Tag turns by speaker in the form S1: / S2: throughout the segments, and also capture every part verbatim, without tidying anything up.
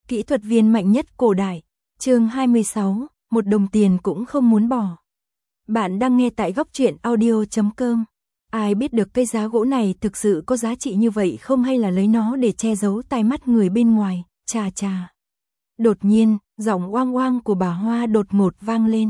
S1: Kỹ thuật viên mạnh nhất cổ đại, chương hai mươi sáu, một đồng tiền cũng không muốn bỏ. Bạn đang nghe tại góc truyện audio chấm com. Ai biết được cây giá gỗ này thực sự có giá trị như vậy không, hay là lấy nó để che giấu tai mắt người bên ngoài, chà chà. Đột nhiên, giọng oang oang của bà Hoa đột ngột vang lên.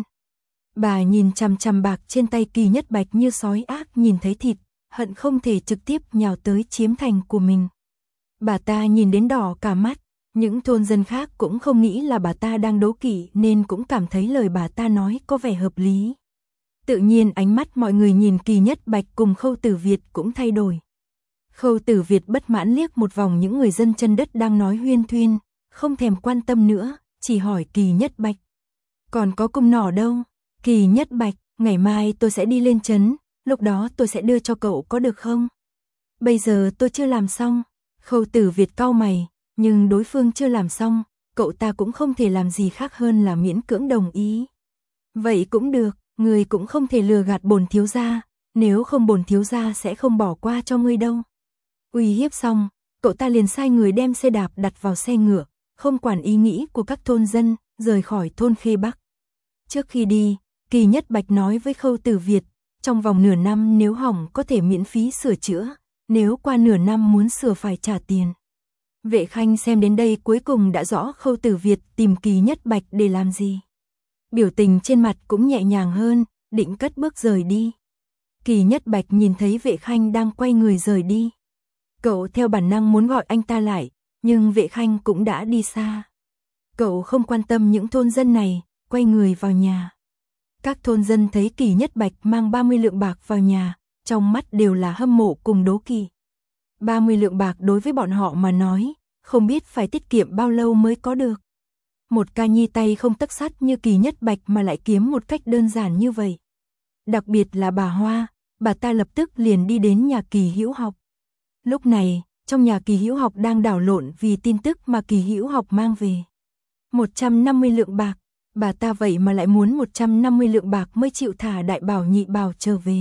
S1: Bà nhìn chằm chằm bạc trên tay Kỳ Nhất Bạch như sói ác nhìn thấy thịt, hận không thể trực tiếp nhào tới chiếm thành của mình. Bà ta nhìn đến đỏ cả mắt, những thôn dân khác cũng không nghĩ là bà ta đang đố kỵ nên cũng cảm thấy lời bà ta nói có vẻ hợp lý. Tự nhiên ánh mắt mọi người nhìn Kỳ Nhất Bạch cùng Khâu Tử Việt cũng thay đổi. Khâu Tử Việt bất mãn liếc một vòng những người dân chân đất đang nói huyên thuyên, không thèm quan tâm nữa, chỉ hỏi Kỳ Nhất Bạch. Còn có cung nỏ đâu? Kỳ Nhất Bạch, ngày mai tôi sẽ đi lên trấn, lúc đó tôi sẽ đưa cho cậu có được không? Bây giờ tôi chưa làm xong. Khâu Tử Việt cau mày, nhưng đối phương chưa làm xong, cậu ta cũng không thể làm gì khác hơn là miễn cưỡng đồng ý. Vậy cũng được, người cũng không thể lừa gạt bổn thiếu gia, nếu không bổn thiếu gia sẽ không bỏ qua cho ngươi đâu. Uy hiếp xong, cậu ta liền sai người đem xe đạp đặt vào xe ngựa, không quản ý nghĩ của các thôn dân, rời khỏi thôn Khê Bắc. Trước khi đi, Kỳ Nhất Bạch nói với Khâu Tử Việt, trong vòng nửa năm nếu hỏng có thể miễn phí sửa chữa, nếu qua nửa năm muốn sửa phải trả tiền. Vệ Khanh xem đến đây cuối cùng đã rõ Khâu Tử Việt tìm Kỳ Nhất Bạch để làm gì. Biểu tình trên mặt cũng nhẹ nhàng hơn, định cất bước rời đi. Kỳ Nhất Bạch nhìn thấy Vệ Khanh đang quay người rời đi. Cậu theo bản năng muốn gọi anh ta lại, nhưng Vệ Khanh cũng đã đi xa. Cậu không quan tâm những thôn dân này, quay người vào nhà. Các thôn dân thấy Kỳ Nhất Bạch mang ba mươi lượng bạc vào nhà, trong mắt đều là hâm mộ cùng đố kỵ. ba mươi lượng bạc đối với bọn họ mà nói, không biết phải tiết kiệm bao lâu mới có được. Một ca nhi tay không tấc sắt như Kỳ Nhất Bạch mà lại kiếm một cách đơn giản như vậy. Đặc biệt là bà Hoa, bà ta lập tức liền đi đến nhà Kỳ Hữu Học. Lúc này, trong nhà Kỳ Hữu Học đang đảo lộn vì tin tức mà Kỳ Hữu Học mang về. một trăm năm mươi lượng bạc, bà ta vậy mà lại muốn một trăm năm mươi lượng bạc mới chịu thả Đại Bảo Nhị Bảo trở về.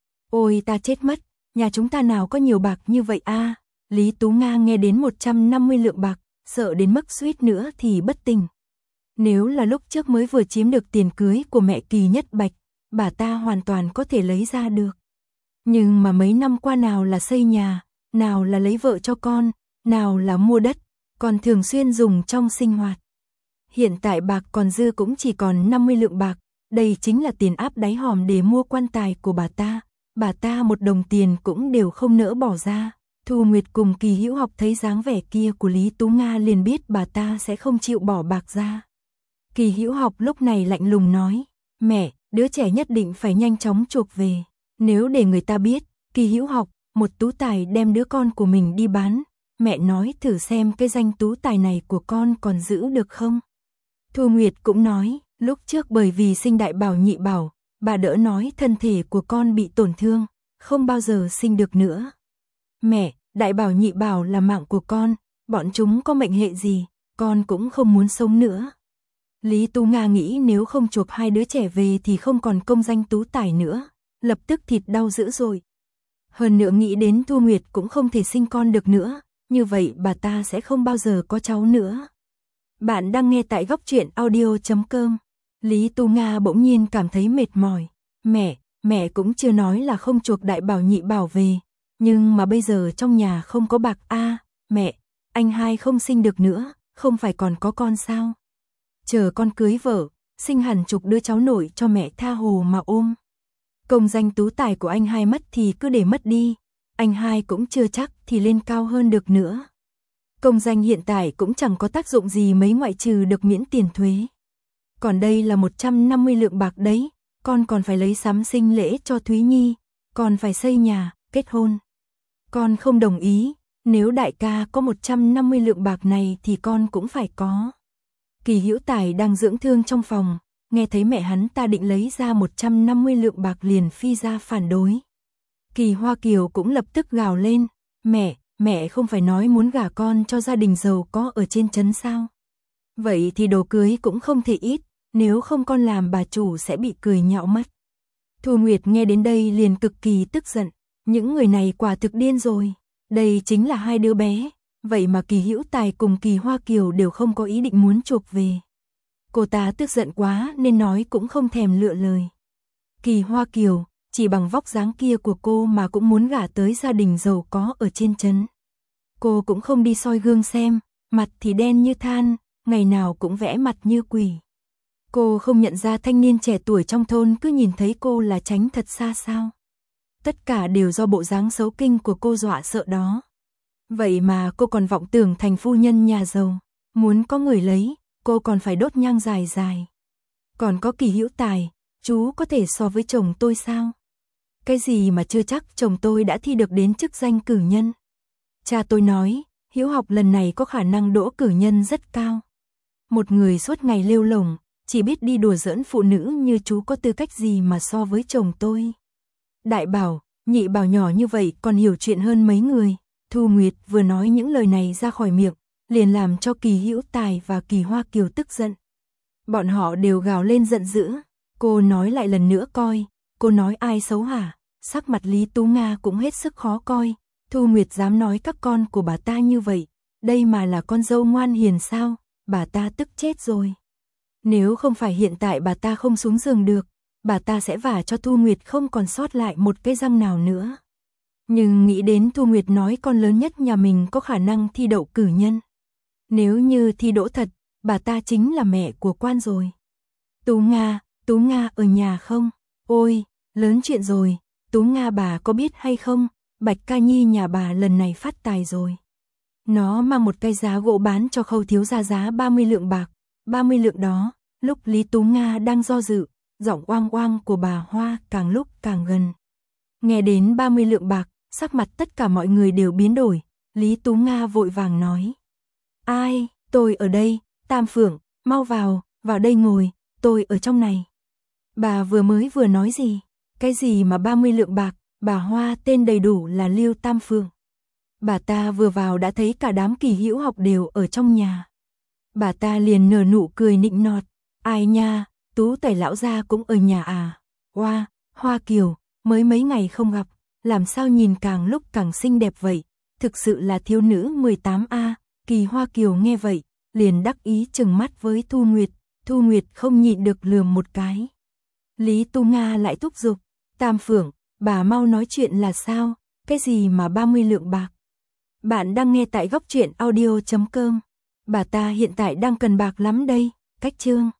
S1: Ôi ta chết mất, nhà chúng ta nào có nhiều bạc như vậy a? À? Lý Tú Nga nghe đến một trăm năm mươi lượng bạc, sợ đến mức suýt nữa thì bất tỉnh. Nếu là lúc trước mới vừa chiếm được tiền cưới của mẹ Kỳ Nhất Bạch, bà ta hoàn toàn có thể lấy ra được. Nhưng mà mấy năm qua nào là xây nhà, nào là lấy vợ cho con, nào là mua đất, còn thường xuyên dùng trong sinh hoạt. Hiện tại bạc còn dư cũng chỉ còn năm mươi lượng bạc, đây chính là tiền áp đáy hòm để mua quan tài của bà ta. Bà ta một đồng tiền cũng đều không nỡ bỏ ra. Thu Nguyệt cùng Kỳ Hữu Học thấy dáng vẻ kia của Lý Tú Nga liền biết bà ta sẽ không chịu bỏ bạc ra. Kỳ Hữu Học lúc này lạnh lùng nói, mẹ, đứa trẻ nhất định phải nhanh chóng chuộc về. Nếu để người ta biết, Kỳ Hữu Học, một tú tài đem đứa con của mình đi bán, mẹ nói thử xem cái danh tú tài này của con còn giữ được không. Thu Nguyệt cũng nói, lúc trước bởi vì sinh Đại Bảo Nhị Bảo, bà đỡ nói thân thể của con bị tổn thương, không bao giờ sinh được nữa. Mẹ, Đại Bảo Nhị Bảo là mạng của con, bọn chúng có mệnh hệ gì, con cũng không muốn sống nữa. Lý Tú Nga nghĩ nếu không chuộc hai đứa trẻ về thì không còn công danh tú tài nữa, lập tức thịt đau dữ rồi. Hơn nữa nghĩ đến Thu Nguyệt cũng không thể sinh con được nữa, như vậy bà ta sẽ không bao giờ có cháu nữa. Bạn đang nghe tại góc truyện audio chấm com. Lý Tú Nga bỗng nhiên cảm thấy mệt mỏi. Mẹ, mẹ cũng chưa nói là không chuộc Đại Bảo Nhị Bảo về. Nhưng mà bây giờ trong nhà không có bạc a. À, mẹ, anh hai không sinh được nữa, không phải còn có con sao? Chờ con cưới vợ, sinh hẳn chục đứa cháu nội cho mẹ tha hồ mà ôm. Công danh tú tài của anh hai mất thì cứ để mất đi. Anh hai cũng chưa chắc thì lên cao hơn được nữa. Công danh hiện tại cũng chẳng có tác dụng gì mấy ngoại trừ được miễn tiền thuế. Còn đây là một trăm năm mươi lượng bạc đấy, con còn phải lấy sắm sinh lễ cho Thúy Nhi, còn phải xây nhà, kết hôn. Con không đồng ý, nếu đại ca có một trăm năm mươi lượng bạc này thì con cũng phải có. Kỳ Hữu Tài đang dưỡng thương trong phòng, nghe thấy mẹ hắn ta định lấy ra một trăm năm mươi lượng bạc liền phi ra phản đối. Kỳ Hoa Kiều cũng lập tức gào lên, mẹ, mẹ không phải nói muốn gả con cho gia đình giàu có ở trên trấn sao? Vậy thì đồ cưới cũng không thể ít, nếu không con làm bà chủ sẽ bị cười nhạo mất. Thu Nguyệt nghe đến đây liền cực kỳ tức giận, những người này quả thực điên rồi, đây chính là hai đứa bé, vậy mà Kỳ Hữu Tài cùng Kỳ Hoa Kiều đều không có ý định muốn chuộc về. Cô ta tức giận quá nên nói cũng không thèm lựa lời. Kỳ Hoa Kiều, chỉ bằng vóc dáng kia của cô mà cũng muốn gả tới gia đình giàu có ở trên trấn. Cô cũng không đi soi gương xem, mặt thì đen như than, ngày nào cũng vẽ mặt như quỷ. Cô không nhận ra thanh niên trẻ tuổi trong thôn cứ nhìn thấy cô là tránh thật xa sao. Tất cả đều do bộ dáng xấu kinh của cô dọa sợ đó. Vậy mà cô còn vọng tưởng thành phu nhân nhà giàu, muốn có người lấy, cô còn phải đốt nhang dài dài. Còn có Kỳ Hữu Tài, chú có thể so với chồng tôi sao? Cái gì mà chưa chắc chồng tôi đã thi được đến chức danh cử nhân. Cha tôi nói, Hiếu học lần này có khả năng đỗ cử nhân rất cao. Một người suốt ngày lêu lổng, chỉ biết đi đùa giỡn phụ nữ như chú có tư cách gì mà so với chồng tôi. Đại bảo, nhị bảo nhỏ như vậy còn hiểu chuyện hơn mấy người. Thu Nguyệt vừa nói những lời này ra khỏi miệng, liền làm cho Kỳ Hữu Tài và Kỳ Hoa Kiều tức giận. Bọn họ đều gào lên giận dữ. Cô nói lại lần nữa coi, cô nói ai xấu hả? Sắc mặt Lý Tú Nga cũng hết sức khó coi. Thu Nguyệt dám nói các con của bà ta như vậy, đây mà là con dâu ngoan hiền sao? Bà ta tức chết rồi. Nếu không phải hiện tại bà ta không xuống giường được, bà ta sẽ vả cho Thu Nguyệt không còn sót lại một cái răng nào nữa. Nhưng nghĩ đến Thu Nguyệt nói con lớn nhất nhà mình có khả năng thi đậu cử nhân. Nếu như thi đỗ thật, bà ta chính là mẹ của quan rồi. Tú Nga, Tú Nga ở nhà không? Ôi, lớn chuyện rồi, Tú Nga bà có biết hay không? Bạch Ca Nhi nhà bà lần này phát tài rồi. Nó mang một cây giá gỗ bán cho Khâu thiếu gia giá ba mươi lượng bạc. ba mươi lượng đó, lúc Lý Tú Nga đang do dự, giọng oang oang của bà Hoa càng lúc càng gần. Nghe đến ba mươi lượng bạc, sắc mặt tất cả mọi người đều biến đổi. Lý Tú Nga vội vàng nói. Ai, tôi ở đây, Tam Phượng, mau vào, vào đây ngồi, tôi ở trong này. Bà vừa mới vừa nói gì? Cái gì mà ba mươi lượng bạc? Bà Hoa tên đầy đủ là Liêu Tam Phượng. Bà ta vừa vào đã thấy cả đám Kỳ Hữu học đều ở trong nhà. Bà ta liền nở nụ cười nịnh nọt. Ai nha, Tú Tẩy lão gia cũng ở nhà à? Hoa, Hoa Kiều, mới mấy ngày không gặp, làm sao nhìn càng lúc càng xinh đẹp vậy? Thực sự là thiếu nữ mười tám A. Kỳ Hoa Kiều nghe vậy, liền đắc ý trừng mắt với Thu Nguyệt. Thu Nguyệt không nhịn được lườm một cái. Lý Tu Nga lại thúc giục. Tam Phượng, bà mau nói chuyện là sao? Cái gì mà ba mươi lượng bạc? Bạn đang nghe tại góc truyện audio chấm com. Bà ta hiện tại đang cần bạc lắm đây. Cách chương